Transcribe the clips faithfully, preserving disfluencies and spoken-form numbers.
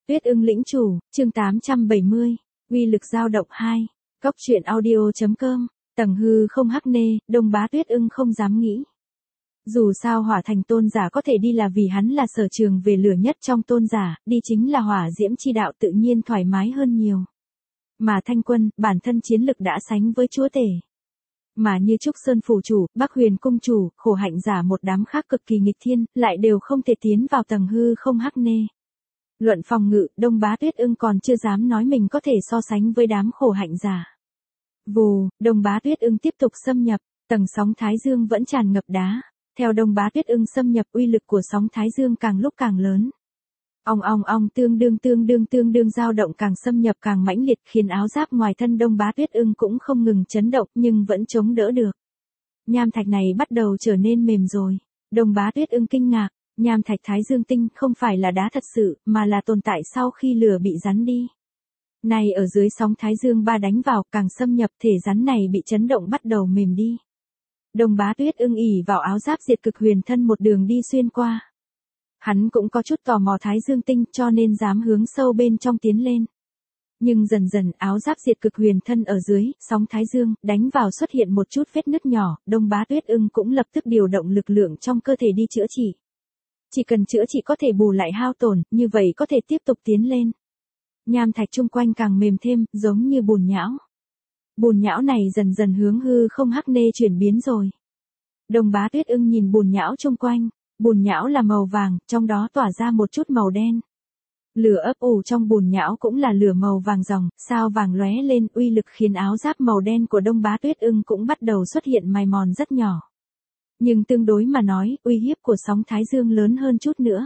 Tuyết ưng lĩnh chủ, chương tám trăm bảy mươi, uy lực dao động hai, cốc truyện audio.com, tầng hư không hắc nê, Đông Bá Tuyết ưng không dám nghĩ. Dù sao hỏa thành tôn giả có thể đi là vì hắn là sở trường về lửa nhất trong tôn giả, đi chính là hỏa diễm chi đạo tự nhiên thoải mái hơn nhiều. Mà Thanh Quân, bản thân chiến lực đã sánh với chúa tể. Mà như Trúc Sơn phủ chủ, Bắc Huyền cung chủ, khổ hạnh giả một đám khác cực kỳ nghịch thiên, lại đều không thể tiến vào tầng hư không hắc nê. Luận phòng ngự, Đông Bá Tuyết ưng còn chưa dám nói mình có thể so sánh với đám khổ hạnh giả. Vù, Đông Bá Tuyết ưng tiếp tục xâm nhập, tầng sóng Thái Dương vẫn tràn ngập đá. Theo Đông Bá Tuyết ưng xâm nhập, uy lực của sóng Thái Dương càng lúc càng lớn. Ong ong ong tương đương tương đương tương đương dao động càng xâm nhập càng mãnh liệt, khiến áo giáp ngoài thân Đông Bá Tuyết ưng cũng không ngừng chấn động nhưng vẫn chống đỡ được. Nham thạch này bắt đầu trở nên mềm rồi. Đông Bá Tuyết ưng kinh ngạc, nham thạch Thái Dương tinh không phải là đá thật sự, mà là tồn tại sau khi lửa bị rắn đi. Này ở dưới sóng Thái Dương ba đánh vào, càng xâm nhập thể rắn này bị chấn động bắt đầu mềm đi. Đông Bá Tuyết ưng ỉ vào áo giáp diệt cực huyền thân một đường đi xuyên qua. Hắn cũng có chút tò mò Thái Dương tinh cho nên dám hướng sâu bên trong tiến lên. Nhưng dần dần áo giáp diệt cực huyền thân ở dưới, sóng Thái Dương, đánh vào xuất hiện một chút vết nứt nhỏ, Đông Bá Tuyết ưng cũng lập tức điều động lực lượng trong cơ thể đi chữa trị. Chỉ cần chữa trị có thể bù lại hao tổn, như vậy có thể tiếp tục tiến lên. Nham thạch chung quanh càng mềm thêm, giống như bùn nhão. Bùn nhão này dần dần hướng hư không hắc nê chuyển biến rồi. Đông Bá Tuyết ưng nhìn bùn nhão chung quanh. Bùn nhão là màu vàng, trong đó tỏa ra một chút màu đen. Lửa ấp ủ trong bùn nhão cũng là lửa màu vàng ròng, sao vàng lóe lên, uy lực khiến áo giáp màu đen của Đông Bá Tuyết ưng cũng bắt đầu xuất hiện mài mòn rất nhỏ. Nhưng tương đối mà nói, uy hiếp của sóng Thái Dương lớn hơn chút nữa.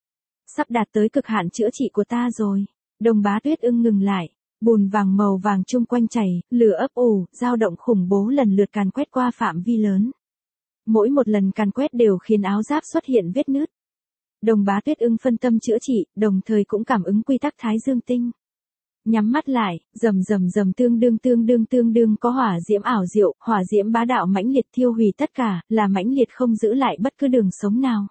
Sắp đạt tới cực hạn chữa trị của ta rồi. Đông Bá Tuyết ưng ngừng lại, bùn vàng màu vàng chung quanh chảy, lửa ấp ủ, dao động khủng bố lần lượt càn quét qua phạm vi lớn. Mỗi một lần càn quét đều khiến áo giáp xuất hiện vết nứt. Đông Bá Tuyết ưng phân tâm chữa trị, đồng thời cũng cảm ứng quy tắc Thái Dương tinh. Nhắm mắt lại, rầm rầm rầm tương đương tương đương tương đương có hỏa diễm ảo diệu, hỏa diễm bá đạo mãnh liệt thiêu hủy tất cả, là mãnh liệt không giữ lại bất cứ đường sống nào.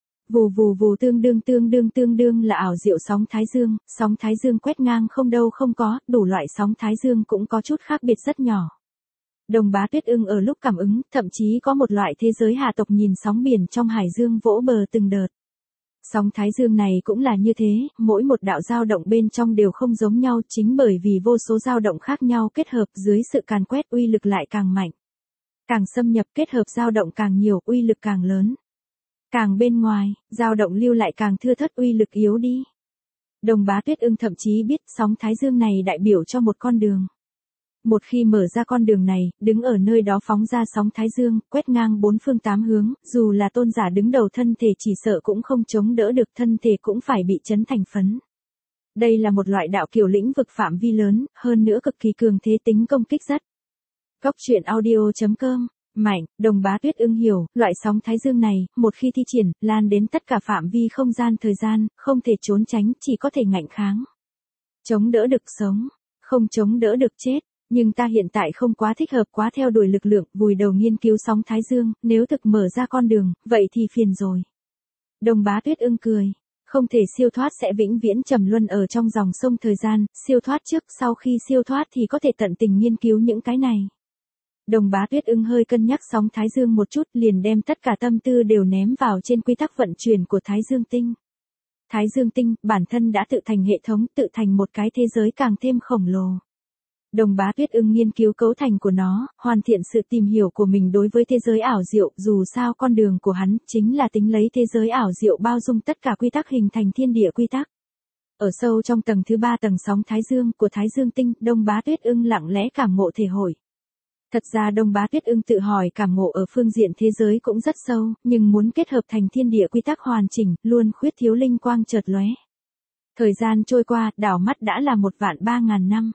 Vù vù vù tương đương tương đương tương đương là ảo diệu sóng Thái Dương, sóng Thái Dương quét ngang không đâu không có, đủ loại sóng Thái Dương cũng có chút khác biệt rất nhỏ. Đông Bá Tuyết ưng ở lúc cảm ứng, thậm chí có một loại thế giới hạ tộc nhìn sóng biển trong hải dương vỗ bờ từng đợt. Sóng Thái Dương này cũng là như thế, mỗi một đạo dao động bên trong đều không giống nhau, chính bởi vì vô số dao động khác nhau kết hợp dưới sự càn quét uy lực lại càng mạnh. Càng xâm nhập kết hợp dao động càng nhiều, uy lực càng lớn. Càng bên ngoài, dao động lưu lại càng thưa thớt, uy lực yếu đi. Đông Bá Tuyết ưng thậm chí biết sóng Thái Dương này đại biểu cho một con đường. Một khi mở ra con đường này, đứng ở nơi đó phóng ra sóng Thái Dương, quét ngang bốn phương tám hướng, dù là tôn giả đứng đầu thân thể chỉ sợ cũng không chống đỡ được, thân thể cũng phải bị chấn thành phấn. Đây là một loại đạo kiểu lĩnh vực phạm vi lớn, hơn nữa cực kỳ cường thế, tính công kích rất. Cốc truyện audio.com, mạnh, Đông Bá Tuyết ưng hiểu, loại sóng Thái Dương này, một khi thi triển, lan đến tất cả phạm vi không gian thời gian, không thể trốn tránh, chỉ có thể ngạnh kháng. Chống đỡ được sống, không chống đỡ được chết. Nhưng ta hiện tại không quá thích hợp quá theo đuổi lực lượng, vùi đầu nghiên cứu sóng Thái Dương, nếu thực mở ra con đường, vậy thì phiền rồi. Đông Bá Tuyết ưng cười, không thể siêu thoát sẽ vĩnh viễn trầm luân ở trong dòng sông thời gian, siêu thoát trước, sau khi siêu thoát thì có thể tận tình nghiên cứu những cái này. Đông Bá Tuyết ưng hơi cân nhắc sóng Thái Dương một chút, liền đem tất cả tâm tư đều ném vào trên quy tắc vận chuyển của Thái Dương tinh. Thái Dương tinh, bản thân đã tự thành hệ thống, tự thành một cái thế giới càng thêm khổng lồ. Đông Bá Tuyết ưng nghiên cứu cấu thành của nó, hoàn thiện sự tìm hiểu của mình đối với thế giới ảo diệu, dù sao con đường của hắn chính là tính lấy thế giới ảo diệu bao dung tất cả quy tắc hình thành thiên địa quy tắc. Ở sâu trong tầng thứ ba tầng sóng Thái Dương của Thái Dương tinh, Đông Bá Tuyết ưng lặng lẽ cảm ngộ thể hội. Thật ra Đông Bá Tuyết ưng tự hỏi cảm ngộ ở phương diện thế giới cũng rất sâu, nhưng muốn kết hợp thành thiên địa quy tắc hoàn chỉnh, luôn khuyết thiếu linh quang chợt lóe. Thời gian trôi qua, đảo mắt đã là một vạn ba ngàn năm.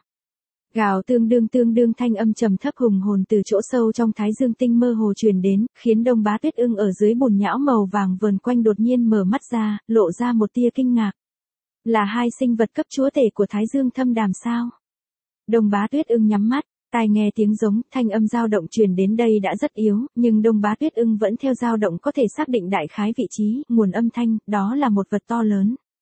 Gào tương đương tương đương thanh âm trầm thấp hùng hồn từ chỗ sâu trong Thái Dương tinh mơ hồ truyền đến, khiến Đông Bá Tuyết ưng ở dưới bùn nhão màu vàng vờn quanh đột nhiên mở mắt ra, lộ ra một tia kinh ngạc. Là hai sinh vật cấp chúa tể của Thái Dương thâm đàm sao? Đông Bá Tuyết ưng nhắm mắt, tai nghe tiếng giống, thanh âm dao động truyền đến đây đã rất yếu, nhưng Đông Bá Tuyết ưng vẫn theo dao động có thể xác định đại khái vị trí, nguồn âm thanh, đó là một vật to lớn.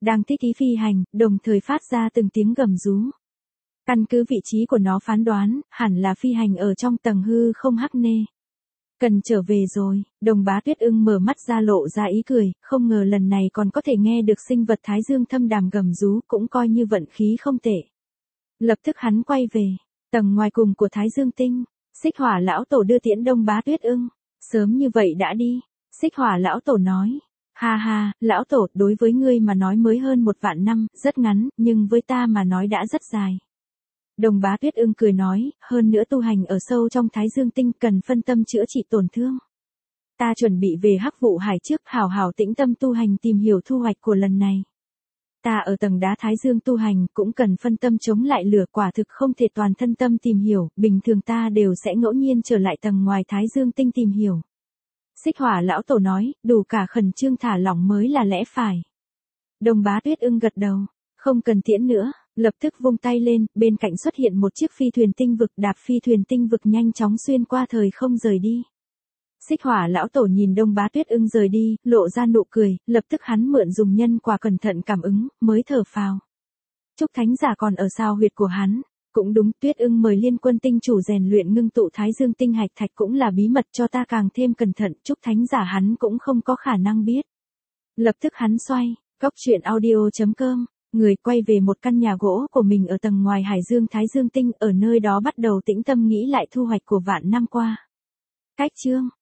đang thích ý phi hành, đồng thời phát ra từng tiếng gầm rú. Căn cứ vị trí của nó phán đoán, hẳn là phi hành ở trong tầng hư không hắc nê. Cần trở về rồi, Đồng Bá Tuyết Ưng mở mắt ra lộ ra ý cười, không ngờ lần này còn có thể nghe được sinh vật Thái Dương thâm đàm gầm rú, cũng coi như vận khí không tệ. Lập tức hắn quay về, tầng ngoài cùng của Thái Dương tinh, Xích Hỏa lão tổ đưa tiễn Đông Bá Tuyết Ưng. Sớm như vậy đã đi, Xích Hỏa lão tổ nói. Ha ha, lão tổ, đối với ngươi mà nói mới hơn một vạn năm, rất ngắn, nhưng với ta mà nói đã rất dài. Đồng Bá Tuyết Ưng cười nói, hơn nữa tu hành ở sâu trong Thái Dương tinh cần phân tâm chữa trị tổn thương. Ta chuẩn bị về Hắc Vụ Hải trước, hào hào tĩnh tâm tu hành tìm hiểu thu hoạch của lần này. Ta ở tầng đá Thái Dương tu hành cũng cần phân tâm chống lại lửa, quả thực không thể toàn thân tâm tìm hiểu, bình thường ta đều sẽ ngẫu nhiên trở lại tầng ngoài Thái Dương tinh tìm hiểu. Xích Hỏa lão tổ nói, đủ cả khẩn trương thả lỏng mới là lẽ phải. Đồng Bá Tuyết Ưng gật đầu, không cần tiễn nữa, lập tức vung tay lên, bên cạnh xuất hiện một chiếc phi thuyền tinh vực, đạp phi thuyền tinh vực nhanh chóng xuyên qua thời không rời đi. Xích Hỏa lão tổ nhìn Đông Bá Tuyết Ưng rời đi, lộ ra nụ cười, lập tức hắn mượn dùng nhân quả cẩn thận cảm ứng, mới thở phào. Trúc Thánh giả còn ở sao huyệt của hắn. Cũng đúng, Tuyết Ưng mời Liên Quân tinh chủ rèn luyện ngưng tụ Thái Dương tinh hạch thạch cũng là bí mật cho ta càng thêm cẩn thận, Trúc Thánh giả hắn cũng không có khả năng biết. Lập tức hắn xoay, góc truyện audio chấm com, người quay về một căn nhà gỗ của mình ở tầng ngoài Hải Dương Thái Dương tinh, ở nơi đó bắt đầu tĩnh tâm nghĩ lại thu hoạch của vạn năm qua. Cách chương